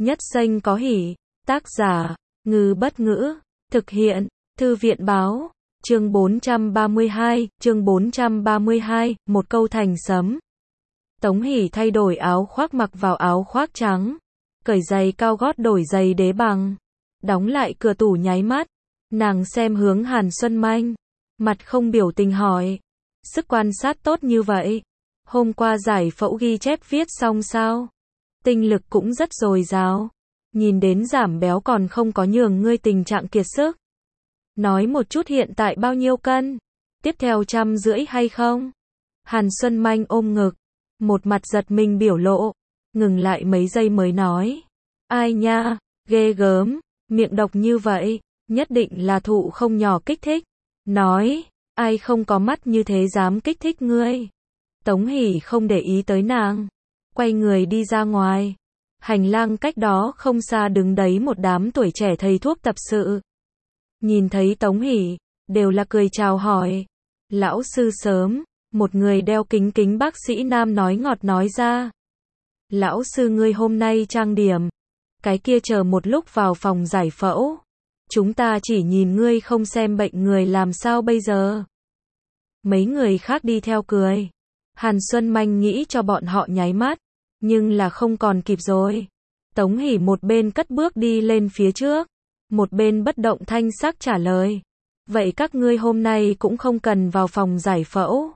Nhất xanh có hỉ. Tác giả, Ngư Bất Ngữ. Thực hiện, Thư viện Báo. Chương 432, một câu thành sấm. Tống Hỷ thay đổi áo khoác mặc vào áo khoác trắng. Cởi giày cao gót đổi giày đế bằng. Đóng lại cửa tủ nháy mắt. Nàng xem hướng Hàn Xuân Manh. Mặt không biểu tình hỏi. Sức quan sát tốt như vậy. Hôm qua giải phẫu ghi chép viết xong sao? Tinh lực cũng rất dồi dào. Nhìn đến giảm béo còn không có nhường ngươi tình trạng kiệt sức. Nói một chút hiện tại bao nhiêu cân? Tiếp theo 150 hay không? Hàn Xuân Manh ôm ngực. Một mặt giật mình biểu lộ. Ngừng lại mấy giây mới nói. Ai nha, ghê gớm, miệng độc như vậy, nhất định là thụ không nhỏ kích thích. Nói, ai không có mắt như thế dám kích thích ngươi. Tống Hỷ không để ý tới nàng. Quay người đi ra ngoài. Hành lang cách đó không xa đứng đấy một đám tuổi trẻ thầy thuốc tập sự. Nhìn thấy Tống Hỷ, đều là cười chào hỏi. Lão sư sớm, một người đeo kính kính bác sĩ nam nói ngọt nói ra. Lão sư ngươi hôm nay trang điểm. Cái kia chờ một lúc vào phòng giải phẫu. Chúng ta chỉ nhìn ngươi không xem bệnh người làm sao bây giờ. Mấy người khác đi theo cười. Hàn Xuân Manh nghĩ cho bọn họ nháy mắt. Nhưng là không còn kịp rồi. Tống Hỷ một bên cất bước đi lên phía trước. Một bên bất động thanh sắc trả lời. Vậy các ngươi hôm nay cũng không cần vào phòng giải phẫu.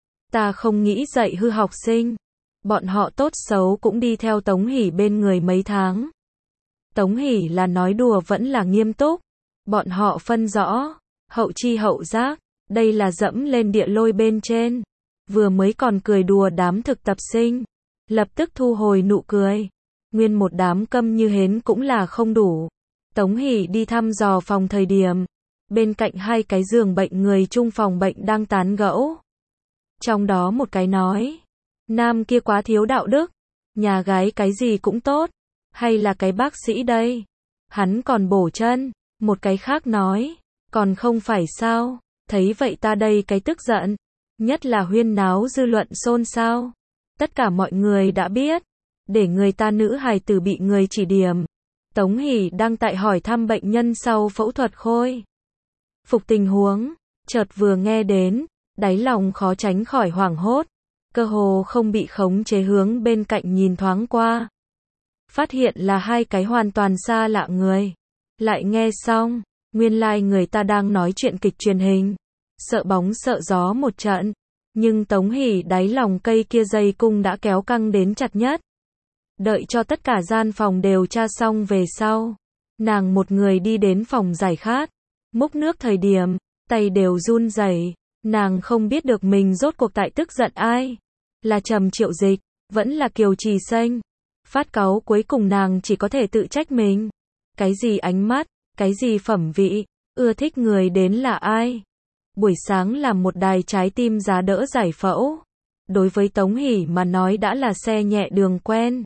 Ta không nghĩ dạy hư học sinh. Bọn họ tốt xấu cũng đi theo Tống Hỷ bên người mấy tháng. Tống Hỷ là nói đùa vẫn là nghiêm túc. Bọn họ phân rõ. Hậu chi hậu giác. Đây là dẫm lên địa lôi bên trên. Vừa mới còn cười đùa đám thực tập sinh. Lập tức thu hồi nụ cười. Nguyên một đám câm như hến cũng là không đủ. Tống Hỷ đi thăm dò phòng thời điểm. Bên cạnh hai cái giường bệnh người chung phòng bệnh đang tán gẫu. Trong đó một cái nói. Nam kia quá thiếu đạo đức. Nhà gái cái gì cũng tốt. Hay là cái bác sĩ đây. Hắn còn bổ chân. Một cái khác nói. Còn không phải sao. Thấy vậy ta đây cái tức giận. Nhất là huyên náo dư luận xôn xao. Tất cả mọi người đã biết. Để người ta nữ hài tử bị người chỉ điểm. Tống Hỷ đang tại hỏi thăm bệnh nhân sau phẫu thuật khôi phục tình huống. Chợt vừa nghe đến. Đáy lòng khó tránh khỏi hoảng hốt. Cơ hồ không bị khống chế hướng bên cạnh nhìn thoáng qua. Phát hiện là hai cái hoàn toàn xa lạ người. Lại nghe xong. Nguyên lai người ta đang nói chuyện kịch truyền hình. Sợ bóng sợ gió một trận. Nhưng Tống Hỷ đáy lòng cây kia dây cung đã kéo căng đến chặt nhất. Đợi cho tất cả gian phòng đều tra xong về sau. Nàng một người đi đến phòng giải khát. Múc nước thời điểm. Tay đều run rẩy. Nàng không biết được mình rốt cuộc tại tức giận ai. Là Trầm Triệu Dịch. Vẫn là Kiều Trì Xanh. Phát cáu cuối cùng nàng chỉ có thể tự trách mình. Cái gì ánh mắt. Cái gì phẩm vị. Ưa thích người đến là ai. Buổi sáng làm một đài trái tim giá đỡ giải phẫu. Đối với Tống Hỷ mà nói đã là xe nhẹ đường quen.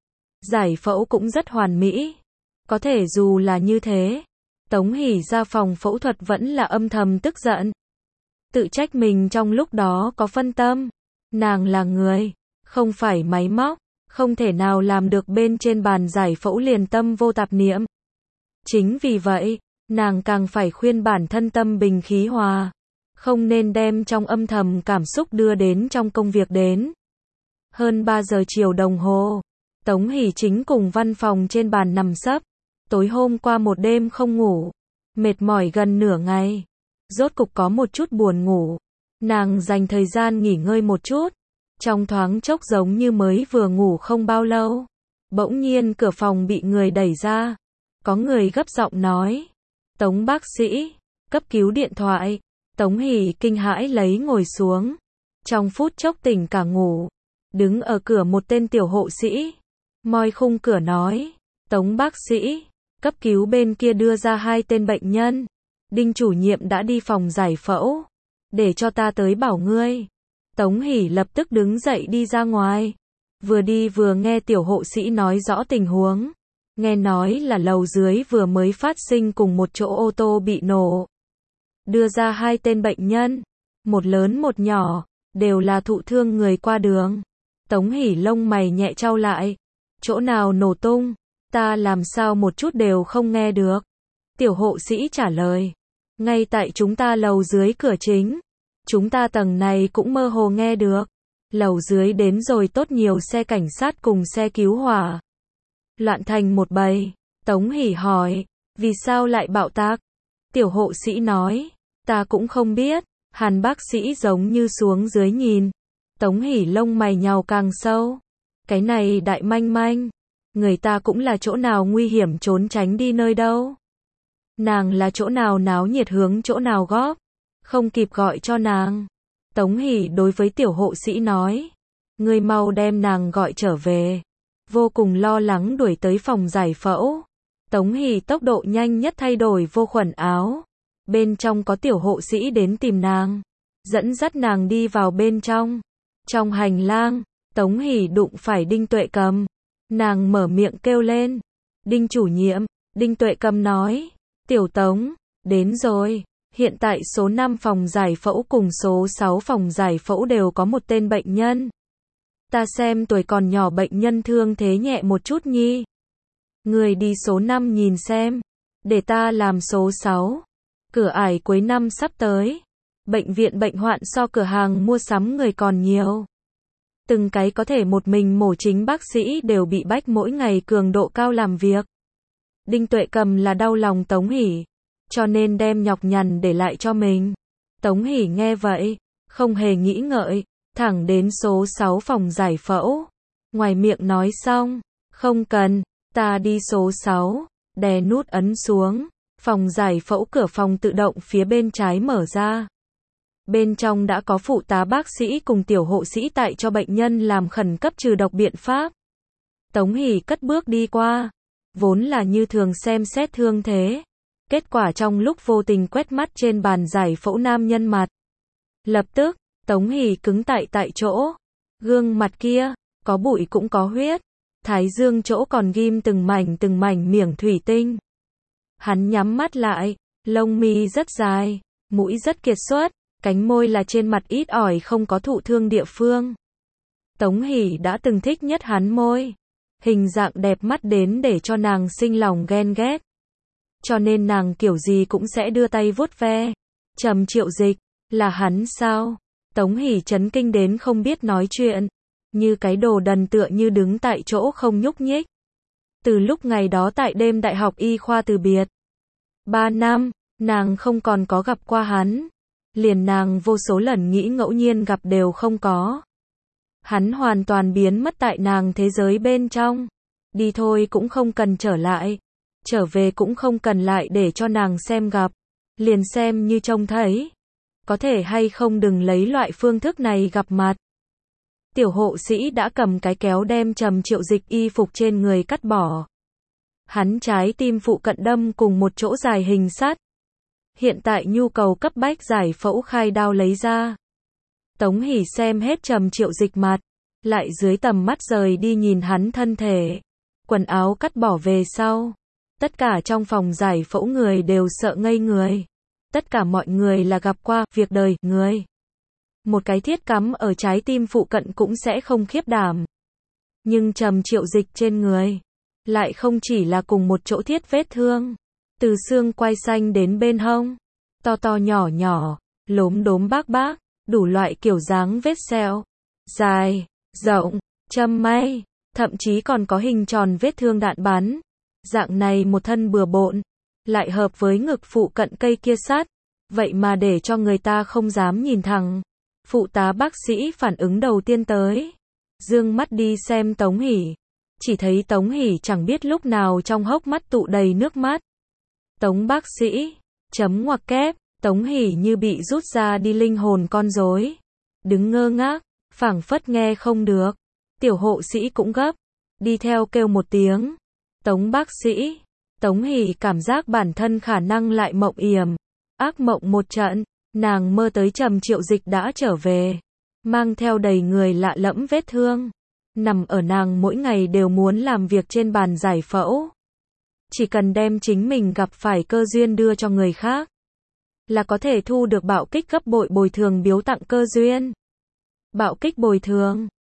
Giải phẫu cũng rất hoàn mỹ. Có thể dù là như thế. Tống Hỷ ra phòng phẫu thuật vẫn là âm thầm tức giận. Tự trách mình trong lúc đó có phân tâm. Nàng là người. Không phải máy móc. Không thể nào làm được bên trên bàn giải phẫu liền tâm vô tạp niệm. Chính vì vậy. Nàng càng phải khuyên bản thân tâm bình khí hòa. Không nên đem trong âm thầm cảm xúc đưa đến trong công việc đến. Hơn 3 giờ chiều đồng hồ. Tống Hỷ chính cùng văn phòng trên bàn nằm sấp. Tối hôm qua một đêm không ngủ. Mệt mỏi gần nửa ngày. Rốt cục có một chút buồn ngủ. Nàng dành thời gian nghỉ ngơi một chút. Trong thoáng chốc giống như mới vừa ngủ không bao lâu. Bỗng nhiên cửa phòng bị người đẩy ra. Có người gấp giọng nói. Tống bác sĩ. Cấp cứu điện thoại. Tống Hỷ kinh hãi lấy ngồi xuống. Trong phút chốc tỉnh cả ngủ. Đứng ở cửa một tên tiểu hộ sĩ. Moi khung cửa nói. Tống bác sĩ. Cấp cứu bên kia đưa ra 2 tên bệnh nhân. Đinh chủ nhiệm đã đi phòng giải phẫu. Để cho ta tới bảo ngươi. Tống Hỷ lập tức đứng dậy đi ra ngoài. Vừa đi vừa nghe tiểu hộ sĩ nói rõ tình huống. Nghe nói là lầu dưới vừa mới phát sinh cùng một chỗ ô tô bị nổ. Đưa ra 2 tên bệnh nhân. Một lớn một nhỏ. Đều là thụ thương người qua đường. Tống Hỷ lông mày nhẹ chau lại. Chỗ nào nổ tung? Ta làm sao một chút đều không nghe được. Tiểu hộ sĩ trả lời. Ngay tại chúng ta lầu dưới cửa chính. Chúng ta tầng này cũng mơ hồ nghe được. Lầu dưới đến rồi tốt nhiều xe cảnh sát cùng xe cứu hỏa. Loạn thành một bầy. Tống Hỷ hỏi. Vì sao lại bạo tạc? Tiểu hộ sĩ nói. Ta cũng không biết. Hàn bác sĩ giống như xuống dưới nhìn. Tống Hỷ lông mày nhàu càng sâu. Cái này đại manh manh. Người ta cũng là chỗ nào nguy hiểm trốn tránh đi nơi đâu. Nàng là chỗ nào náo nhiệt hướng chỗ nào góp. Không kịp gọi cho nàng. Tống Hỷ đối với tiểu hộ sĩ nói. Ngươi mau đem nàng gọi trở về. Vô cùng lo lắng đuổi tới phòng giải phẫu. Tống Hỷ tốc độ nhanh nhất thay đổi vô khuẩn áo. Bên trong có tiểu hộ sĩ đến tìm nàng. Dẫn dắt nàng đi vào bên trong. Trong hành lang, Tống Hỷ đụng phải Đinh Tuệ Cầm. Nàng mở miệng kêu lên. Đinh chủ nhiệm, Đinh Tuệ Cầm nói. Tiểu Tống, đến rồi. Hiện tại số 5 phòng giải phẫu cùng số 6 phòng giải phẫu đều có một tên bệnh nhân. Ta xem tuổi còn nhỏ bệnh nhân thương thế nhẹ một chút nhi. Người đi số 5 nhìn xem. Để ta làm số 6. Cửa ải cuối năm sắp tới. Bệnh viện bệnh hoạn so cửa hàng mua sắm người còn nhiều. Từng cái có thể một mình mổ chính bác sĩ đều bị bách mỗi ngày cường độ cao làm việc. Đinh Tuệ Cầm là đau lòng Tống Hỷ. Cho nên đem nhọc nhằn để lại cho mình. Tống Hỷ nghe vậy. Không hề nghĩ ngợi. Thẳng đến số 6 phòng giải phẫu. Ngoài miệng nói xong. Không cần. Ta đi số 6. Đè nút ấn xuống. Phòng giải phẫu cửa phòng tự động phía bên trái mở ra. Bên trong đã có phụ tá bác sĩ cùng tiểu hộ sĩ tại cho bệnh nhân làm khẩn cấp trừ độc biện pháp. Tống Hỷ cất bước đi qua. Vốn là như thường xem xét thương thế. Kết quả trong lúc vô tình quét mắt trên bàn giải phẫu nam nhân mặt. Lập tức, Tống Hỷ cứng tại chỗ. Gương mặt kia, có bụi cũng có huyết. Thái dương chỗ còn ghim từng mảnh miếng thủy tinh. Hắn nhắm mắt lại, lông mi rất dài, mũi rất kiệt xuất, cánh môi là trên mặt ít ỏi không có thụ thương địa phương. Tống Hỷ đã từng thích nhất hắn môi. Hình dạng đẹp mắt đến để cho nàng sinh lòng ghen ghét. Cho nên nàng kiểu gì cũng sẽ đưa tay vuốt ve. Trầm Triệu Dịch, là hắn sao? Tống Hỷ chấn kinh đến không biết nói chuyện. Như cái đồ đần tựa như đứng tại chỗ không nhúc nhích. Từ lúc ngày đó tại đêm đại học y khoa từ biệt. 3 năm, nàng không còn có gặp qua hắn. Liền nàng vô số lần nghĩ ngẫu nhiên gặp đều không có. Hắn hoàn toàn biến mất tại nàng thế giới bên trong. Đi thôi cũng không cần trở lại. Trở về cũng không cần lại để cho nàng xem gặp. Liền xem như trông thấy. Có thể hay không đừng lấy loại phương thức này gặp mặt. Tiểu hộ sĩ đã cầm cái kéo đem Trầm Triệu Dịch y phục trên người cắt bỏ. Hắn trái tim phụ cận đâm cùng một chỗ dài hình sắt. Hiện tại nhu cầu cấp bách giải phẫu khai đao lấy ra. Tống Hỷ xem hết Trầm Triệu Dịch mặt. Lại dưới tầm mắt rời đi nhìn hắn thân thể. Quần áo cắt bỏ về sau. Tất cả trong phòng giải phẫu người đều sợ ngây người. Tất cả mọi người là gặp qua việc đời người. Một cái thiết cắm ở trái tim phụ cận cũng sẽ không khiếp đảm. Nhưng Trầm Triệu Dịch trên người. Lại không chỉ là cùng một chỗ thiết vết thương. Từ xương quai xanh đến bên hông. To to nhỏ nhỏ. Lốm đốm bác bác. Đủ loại kiểu dáng vết sẹo. Dài, rộng, châm may. Thậm chí còn có hình tròn vết thương đạn bắn. Dạng này một thân bừa bộn. Lại hợp với ngực phụ cận cây kia sắt. Vậy mà để cho người ta không dám nhìn thẳng. Phụ tá bác sĩ phản ứng đầu tiên tới. Dương mắt đi xem Tống Hỷ. Chỉ thấy Tống Hỷ chẳng biết lúc nào trong hốc mắt tụ đầy nước mắt. Tống bác sĩ. Chấm ngoặc kép. Tống Hỷ như bị rút ra đi linh hồn con rối. Đứng ngơ ngác. Phảng phất nghe không được. Tiểu hộ sĩ cũng gấp. Đi theo kêu một tiếng. Tống bác sĩ. Tống Hỷ cảm giác bản thân khả năng lại mộng yểm. Ác mộng một trận. Nàng mơ tới Trầm Triệu Dịch đã trở về. Mang theo đầy người lạ lẫm vết thương. Nằm ở nàng mỗi ngày đều muốn làm việc trên bàn giải phẫu. Chỉ cần đem chính mình gặp phải cơ duyên đưa cho người khác. Là có thể thu được bạo kích gấp bội bồi thường biếu tặng cơ duyên. Bạo kích bồi thường.